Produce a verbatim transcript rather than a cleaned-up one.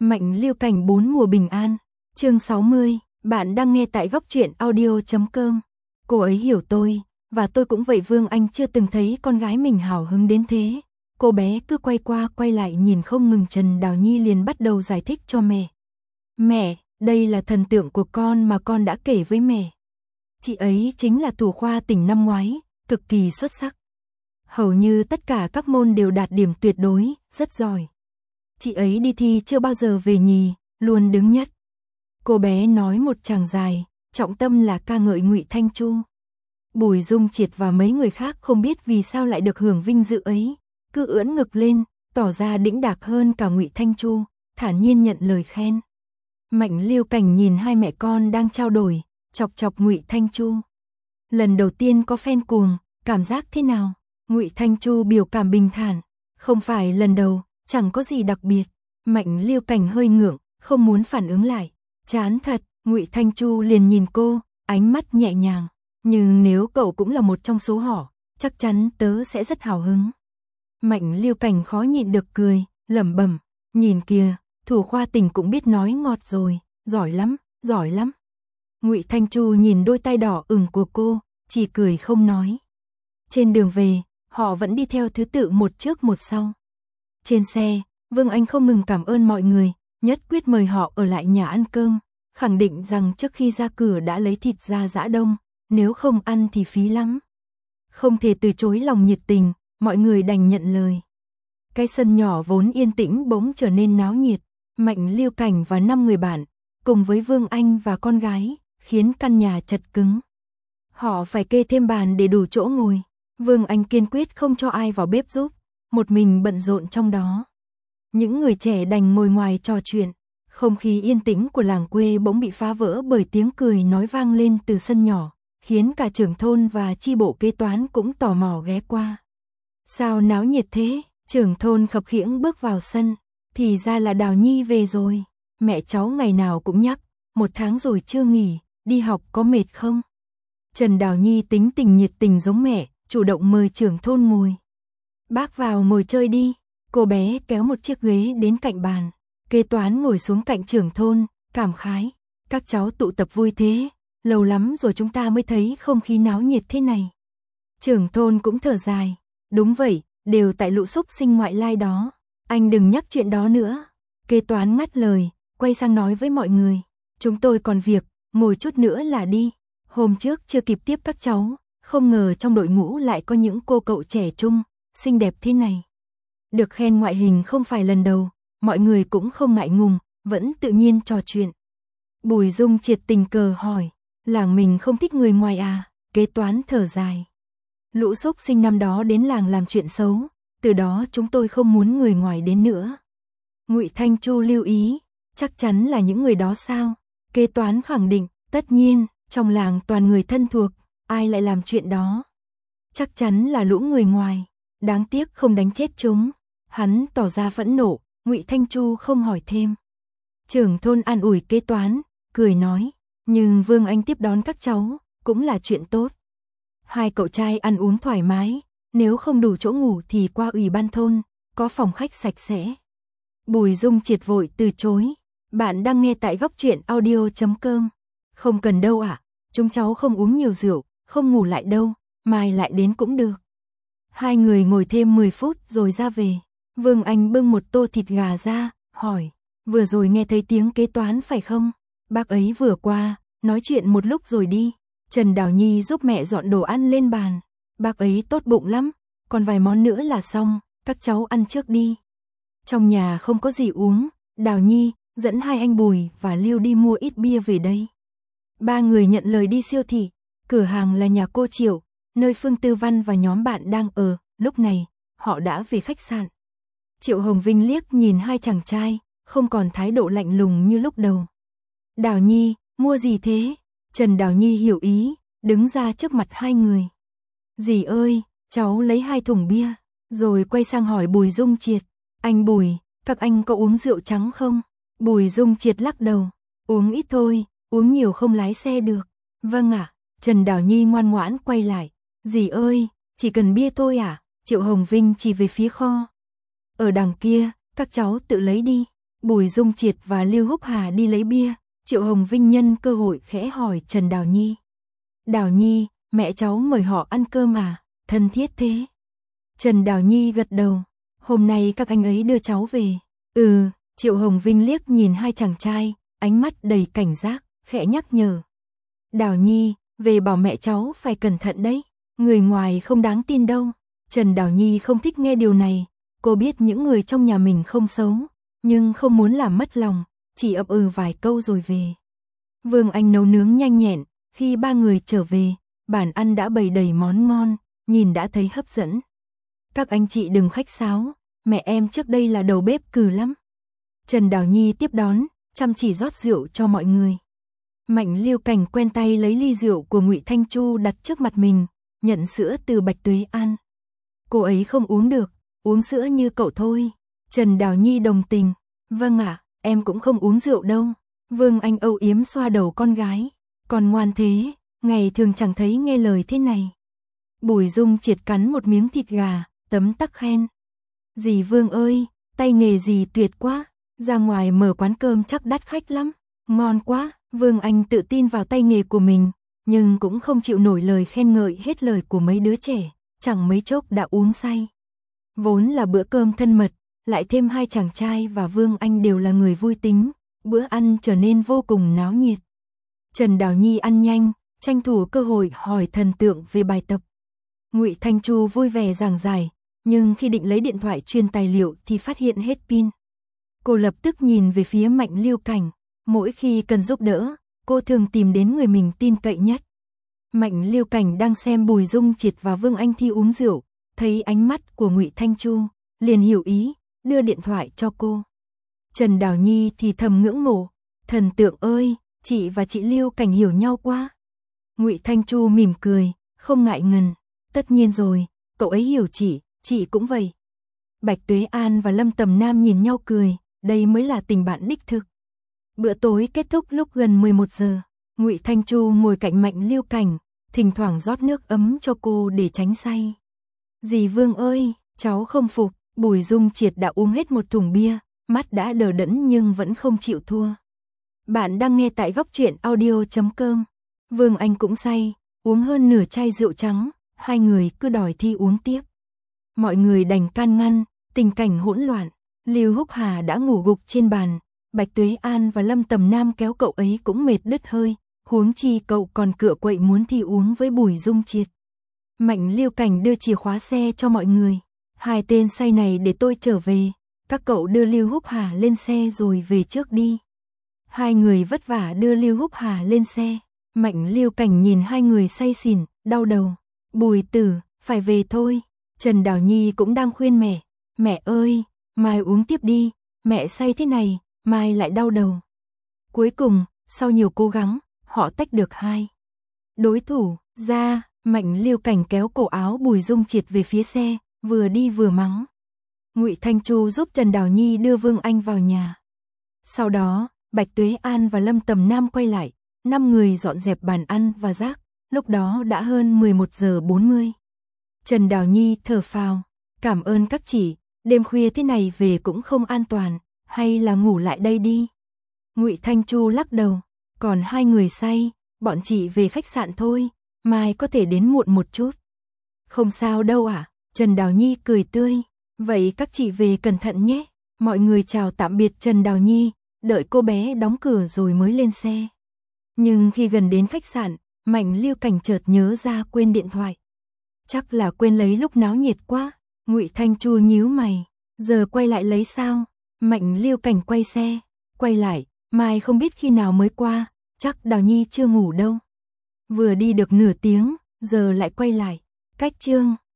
Mạnh Liêu Cảnh bốn mùa bình an, chương sáu mươi, bạn đang nghe tại góc truyện audio chấm com. Cô ấy hiểu tôi, và tôi cũng vậy. Vương Anh chưa từng thấy con gái mình hào hứng đến thế. Cô bé cứ quay qua quay lại nhìn không ngừng. Trần Đào Nhi liền bắt đầu giải thích cho mẹ. Mẹ, đây là thần tượng của con mà con đã kể với mẹ. Chị ấy chính là thủ khoa tỉnh năm ngoái, cực kỳ xuất sắc. Hầu như tất cả các môn đều đạt điểm tuyệt đối, rất giỏi. Chị ấy đi thi chưa bao giờ về nhì, luôn đứng nhất. Cô bé nói một tràng dài, trọng tâm là ca ngợi Ngụy Thanh Chu. Bùi Dung Triệt và mấy người khác không biết vì sao lại được hưởng vinh dự ấy, cứ ưỡn ngực lên, tỏ ra đĩnh đạc hơn cả Ngụy Thanh Chu, thản nhiên nhận lời khen. Mạnh Liêu Cảnh nhìn hai mẹ con đang trao đổi, chọc chọc Ngụy Thanh Chu. Lần đầu tiên có fan cuồng, cảm giác thế nào? Ngụy Thanh Chu biểu cảm bình thản, không phải lần đầu, chẳng có gì đặc biệt. Mạnh Liêu Cảnh hơi ngượng, không muốn phản ứng lại. Chán thật, Ngụy Thanh Chu liền nhìn cô, ánh mắt nhẹ nhàng. Nhưng nếu cậu cũng là một trong số họ, chắc chắn tớ sẽ rất hào hứng. Mạnh Liêu Cảnh khó nhịn được cười, lẩm bẩm, nhìn kìa, thủ khoa tỉnh cũng biết nói ngọt rồi, giỏi lắm, giỏi lắm. Ngụy Thanh Chu nhìn đôi tay đỏ ửng của cô, chỉ cười không nói. Trên đường về, họ vẫn đi theo thứ tự một trước một sau. Trên xe, Vương Anh không ngừng cảm ơn mọi người, nhất quyết mời họ ở lại nhà ăn cơm, khẳng định rằng trước khi ra cửa đã lấy thịt ra giã đông, nếu không ăn thì phí lắm. Không thể từ chối lòng nhiệt tình, mọi người đành nhận lời. Cái sân nhỏ vốn yên tĩnh bỗng trở nên náo nhiệt, Mạnh Liêu Cảnh và năm người bạn, cùng với Vương Anh và con gái, khiến căn nhà chật cứng. Họ phải kê thêm bàn để đủ chỗ ngồi. Vương Anh kiên quyết không cho ai vào bếp giúp, một mình bận rộn trong đó. Những người trẻ đành ngồi ngoài trò chuyện, không khí yên tĩnh của làng quê bỗng bị phá vỡ bởi tiếng cười nói vang lên từ sân nhỏ, khiến cả trưởng thôn và chi bộ kế toán cũng tò mò ghé qua. Sao náo nhiệt thế? Trưởng thôn khập khiễng bước vào sân, thì ra là Đào Nhi về rồi. Mẹ cháu ngày nào cũng nhắc, một tháng rồi chưa nghỉ, đi học có mệt không? Trần Đào Nhi tính tình nhiệt tình giống mẹ, chủ động mời trưởng thôn ngồi. Bác vào ngồi chơi đi. Cô bé kéo một chiếc ghế đến cạnh bàn. Kế toán ngồi xuống cạnh trưởng thôn, cảm khái. Các cháu tụ tập vui thế, lâu lắm rồi chúng ta mới thấy không khí náo nhiệt thế này. Trưởng thôn cũng thở dài. Đúng vậy, đều tại lũ xúc sinh ngoại lai đó. Anh đừng nhắc chuyện đó nữa. Kế toán ngắt lời, quay sang nói với mọi người. Chúng tôi còn việc, ngồi chút nữa là đi. Hôm trước chưa kịp tiếp các cháu, không ngờ trong đội ngũ lại có những cô cậu trẻ trung, xinh đẹp thế này. Được khen ngoại hình không phải lần đầu, mọi người cũng không ngại ngùng, vẫn tự nhiên trò chuyện. Bùi Dung Triệt tình cờ hỏi, làng mình không thích người ngoài à? Kế toán thở dài. Lũ xúc sinh năm đó đến làng làm chuyện xấu, từ đó chúng tôi không muốn người ngoài đến nữa. Ngụy Thanh Chu lưu ý, chắc chắn là những người đó sao? Kế toán khẳng định, tất nhiên, trong làng toàn người thân thuộc, ai lại làm chuyện đó? Chắc chắn là lũ người ngoài, đáng tiếc không đánh chết chúng. Hắn tỏ ra phẫn nộ, Ngụy Thanh Chu không hỏi thêm. Trưởng thôn an ủi kế toán, cười nói, nhưng Vương Anh tiếp đón các cháu, cũng là chuyện tốt. Hai cậu trai ăn uống thoải mái, nếu không đủ chỗ ngủ thì qua ủy ban thôn, có phòng khách sạch sẽ. Bùi Dung Triệt vội từ chối, bạn đang nghe tại góc truyện audio chấm com. Không cần đâu ạ, à? Chúng cháu không uống nhiều rượu, không ngủ lại đâu, mai lại đến cũng được. Hai người ngồi thêm mười phút rồi ra về. Vương Anh bưng một tô thịt gà ra, hỏi, vừa rồi nghe thấy tiếng kế toán phải không? Bác ấy vừa qua, nói chuyện một lúc rồi đi. Trần Đào Nhi giúp mẹ dọn đồ ăn lên bàn. Bác ấy tốt bụng lắm, còn vài món nữa là xong, các cháu ăn trước đi. Trong nhà không có gì uống, Đào Nhi dẫn hai anh Bùi và Liêu đi mua ít bia về đây. Ba người nhận lời đi siêu thị, cửa hàng là nhà cô Triệu, nơi Phương Tư Văn và nhóm bạn đang ở. Lúc này, họ đã về khách sạn. Triệu Hồng Vinh liếc nhìn hai chàng trai, không còn thái độ lạnh lùng như lúc đầu. Đào Nhi, mua gì thế? Trần Đào Nhi hiểu ý, đứng ra trước mặt hai người. Dì ơi, cháu lấy hai thùng bia, rồi quay sang hỏi Bùi Dung Triệt. Anh Bùi, các anh có uống rượu trắng không? Bùi Dung Triệt lắc đầu, uống ít thôi, uống nhiều không lái xe được. Vâng ạ, Trần Đào Nhi ngoan ngoãn quay lại. Dì ơi, chỉ cần bia thôi à? Triệu Hồng Vinh chỉ về phía kho. Ở đằng kia, các cháu tự lấy đi. Bùi Dung Triệt và Lưu Húc Hà đi lấy bia, Triệu Hồng Vinh nhân cơ hội khẽ hỏi Trần Đào Nhi. Đào Nhi, mẹ cháu mời họ ăn cơm à, thân thiết thế. Trần Đào Nhi gật đầu, hôm nay các anh ấy đưa cháu về. Ừ, Triệu Hồng Vinh liếc nhìn hai chàng trai, ánh mắt đầy cảnh giác, khẽ nhắc nhở. Đào Nhi, về bảo mẹ cháu phải cẩn thận đấy, người ngoài không đáng tin đâu. Trần Đào Nhi không thích nghe điều này, cô biết những người trong nhà mình không xấu, nhưng không muốn làm mất lòng, chỉ ậm ừ vài câu rồi về. Vương Anh nấu nướng nhanh nhẹn, khi ba người trở về, bàn ăn đã bày đầy món ngon, nhìn đã thấy hấp dẫn. Các anh chị đừng khách sáo, mẹ em trước đây là đầu bếp cừ lắm. Trần Đào Nhi tiếp đón, chăm chỉ rót rượu cho mọi người. Mạnh Liêu Cảnh quen tay lấy ly rượu của Ngụy Thanh Chu đặt trước mặt mình, nhận sữa từ Bạch Tuế An. Cô ấy không uống được, uống sữa như cậu thôi. Trần Đào Nhi đồng tình, vâng ạ, em cũng không uống rượu đâu. Vương Anh âu yếm xoa đầu con gái, còn ngoan thế, ngày thường chẳng thấy nghe lời thế này. Bùi Dung Triệt cắn một miếng thịt gà, tấm tắc khen. Dì Vương ơi, tay nghề dì tuyệt quá, ra ngoài mở quán cơm chắc đắt khách lắm, ngon quá. Vương Anh tự tin vào tay nghề của mình, nhưng cũng không chịu nổi lời khen ngợi hết lời của mấy đứa trẻ, chẳng mấy chốc đã uống say. Vốn là bữa cơm thân mật, lại thêm hai chàng trai và Vương Anh đều là người vui tính, bữa ăn trở nên vô cùng náo nhiệt. Trần Đào Nhi ăn nhanh, tranh thủ cơ hội hỏi thần tượng về bài tập. Ngụy Thanh Chu vui vẻ giảng giải, nhưng khi định lấy điện thoại truyền tài liệu thì phát hiện hết pin. Cô lập tức nhìn về phía Mạnh Liêu Cảnh, mỗi khi cần giúp đỡ, cô thường tìm đến người mình tin cậy nhất. Mạnh Liêu Cảnh đang xem Bùi Dung Triệt và Vương Anh thi uống rượu, thấy ánh mắt của Ngụy Thanh Chu, liền hiểu ý, đưa điện thoại cho cô. Trần Đào Nhi thì thầm ngưỡng mộ, thần tượng ơi, chị và chị Liêu Cảnh hiểu nhau quá. Ngụy Thanh Chu mỉm cười, không ngại ngần, tất nhiên rồi, cậu ấy hiểu chị, chị cũng vậy. Bạch Tuế An và Lâm Tầm Nam nhìn nhau cười, đây mới là tình bạn đích thực. Bữa tối kết thúc lúc gần mười một giờ, Ngụy Thanh Chu ngồi cạnh Mạnh Liêu Cảnh, thỉnh thoảng rót nước ấm cho cô để tránh say. Dì Vương ơi, cháu không phục, Bùi Dung Triệt đã uống hết một thùng bia, mắt đã đờ đẫn nhưng vẫn không chịu thua. Bạn đang nghe tại góc truyện audio chấm com. Vương Anh cũng say, uống hơn nửa chai rượu trắng, hai người cứ đòi thi uống tiếp. Mọi người đành can ngăn, tình cảnh hỗn loạn. Lưu Húc Hà đã ngủ gục trên bàn, Bạch Tuế An và Lâm Tầm Nam kéo cậu ấy cũng mệt đứt hơi, huống chi cậu còn cựa quậy muốn thi uống với Bùi Dung Triệt. Mạnh Liêu Cảnh đưa chìa khóa xe cho mọi người. Hai tên say này để tôi trở về, các cậu đưa Lưu Húc Hà lên xe rồi về trước đi. Hai người vất vả đưa Lưu Húc Hà lên xe. Mạnh Liêu Cảnh nhìn hai người say xỉn, đau đầu. Bùi Tử, phải về thôi. Trần Đào Nhi cũng đang khuyên mẹ. Mẹ ơi, mai uống tiếp đi, mẹ say thế này, mai lại đau đầu. Cuối cùng, sau nhiều cố gắng, họ tách được hai đối thủ ra. Mạnh Liêu Cảnh kéo cổ áo Bùi Dung Triệt về phía xe, vừa đi vừa mắng. Ngụy Thanh Chu giúp Trần Đào Nhi đưa Vương Anh vào nhà. Sau đó, Bạch Tuế An và Lâm Tầm Nam quay lại, năm người dọn dẹp bàn ăn và rác, lúc đó đã hơn mười một giờ bốn mươi. Trần Đào Nhi thở phào, cảm ơn các chị, đêm khuya thế này về cũng không an toàn, hay là ngủ lại đây đi. Ngụy Thanh Chu lắc đầu, còn hai người say, bọn chị về khách sạn thôi, mai có thể đến muộn một chút. Không sao đâu ạ, à? Trần Đào Nhi cười tươi, vậy các chị về cẩn thận nhé. Mọi người chào tạm biệt Trần Đào Nhi, đợi cô bé đóng cửa rồi mới lên xe. Nhưng khi gần đến khách sạn, Mạnh Liêu Cảnh chợt nhớ ra quên điện thoại. Chắc là quên lấy lúc náo nhiệt quá. Ngụy Thanh Chu nhíu mày, giờ quay lại lấy sao? Mạnh Liêu Cảnh quay xe, quay lại, mai không biết khi nào mới qua, chắc Đào Nhi chưa ngủ đâu. Vừa đi được nửa tiếng, giờ lại quay lại, cách chương